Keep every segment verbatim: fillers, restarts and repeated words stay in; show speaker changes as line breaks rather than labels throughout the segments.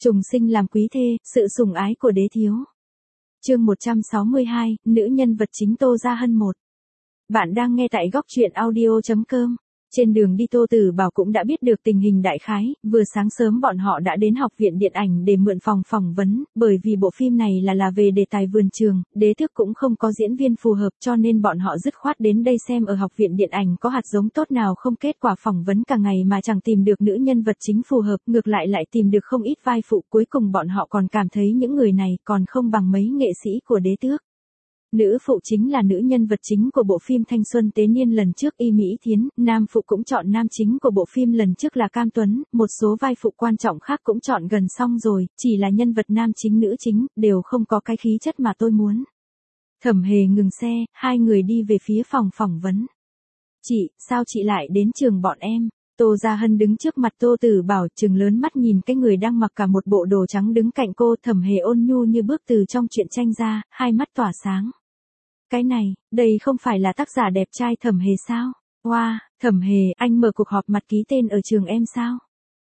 Trùng sinh làm quý thê, sự sủng ái của đế thiếu. Chương một trăm sáu mươi hai, nữ nhân vật chính Tô Gia Hân một. Bạn đang nghe tại góc truyện audio chấm com. Trên đường đi Tô Tử Bảo cũng đã biết được tình hình đại khái, vừa sáng sớm bọn họ đã đến học viện điện ảnh để mượn phòng phỏng vấn, bởi vì bộ phim này là là về đề tài vườn trường, đế tước cũng không có diễn viên phù hợp cho nên bọn họ dứt khoát đến đây xem ở học viện điện ảnh có hạt giống tốt nào không. Kết quả phỏng vấn cả ngày mà chẳng tìm được nữ nhân vật chính phù hợp, ngược lại lại tìm được không ít vai phụ, cuối cùng bọn họ còn cảm thấy những người này còn không bằng mấy nghệ sĩ của đế tước. Nữ phụ chính là nữ nhân vật chính của bộ phim Thanh Xuân Tế Niên lần trước Y Mỹ Thiến, nam phụ cũng chọn nam chính của bộ phim lần trước là Cam Tuấn, một số vai phụ quan trọng khác cũng chọn gần xong rồi, chỉ là nhân vật nam chính nữ chính, đều không có cái khí chất mà tôi muốn. Thẩm Hề ngừng xe, hai người đi về phía phòng phỏng vấn. Chị, sao chị lại đến trường bọn em? Tô Gia Hân đứng trước mặt Tô Tử Bảo, trừng lớn mắt nhìn cái người đang mặc cả một bộ đồ trắng đứng cạnh cô. Thẩm Hề ôn nhu như bước từ trong truyện tranh ra, hai mắt tỏa sáng. Cái này, đây không phải là tác giả đẹp trai Thẩm Hề sao? Wow, Thẩm Hề, anh mở cuộc họp mặt ký tên ở trường em sao?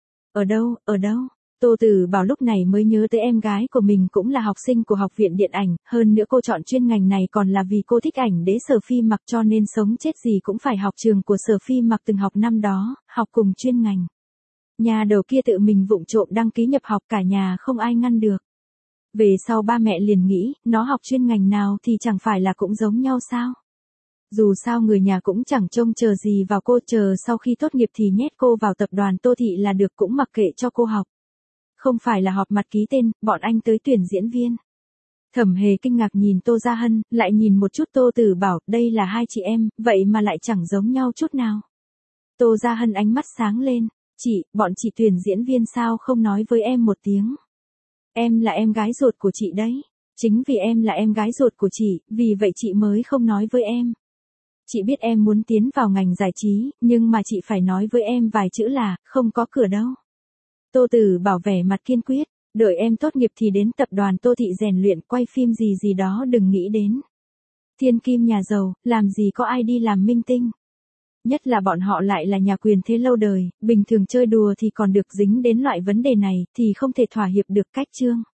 Ở đâu, ở đâu? Tô Tử Bảo lúc này mới nhớ tới em gái của mình cũng là học sinh của học viện điện ảnh, hơn nữa cô chọn chuyên ngành này còn là vì cô thích ảnh đế Sở Phi Mặc, cho nên sống chết gì cũng phải học trường của Sở Phi Mặc từng học năm đó, học cùng chuyên ngành. Nhà đầu kia tự mình vụng trộm đăng ký nhập học, cả nhà không ai ngăn được. Về sau ba mẹ liền nghĩ, nó học chuyên ngành nào thì chẳng phải là cũng giống nhau sao? Dù sao người nhà cũng chẳng trông chờ gì vào cô, chờ sau khi tốt nghiệp thì nhét cô vào tập đoàn Tô Thị là được, cũng mặc kệ cho cô học. Không phải là họp mặt ký tên, bọn anh tới tuyển diễn viên. Thẩm Hề kinh ngạc nhìn Tô Gia Hân, lại nhìn một chút Tô Tử Bảo, đây là hai chị em, vậy mà lại chẳng giống nhau chút nào. Tô Gia Hân ánh mắt sáng lên, chị, bọn chị tuyển diễn viên sao không nói với em một tiếng? Em là em gái ruột của chị đấy. Chính vì em là em gái ruột của chị, vì vậy chị mới không nói với em. Chị biết em muốn tiến vào ngành giải trí, nhưng mà chị phải nói với em vài chữ là, không có cửa đâu. Tô Tử Bảo vẻ mặt kiên quyết, đợi em tốt nghiệp thì đến tập đoàn Tô Thị rèn luyện, quay phim gì gì đó đừng nghĩ đến. Thiên kim nhà giàu, làm gì có ai đi làm minh tinh. Nhất là bọn họ lại là nhà quyền thế lâu đời, bình thường chơi đùa thì còn được, dính đến loại vấn đề này thì không thể thỏa hiệp được. Cách chương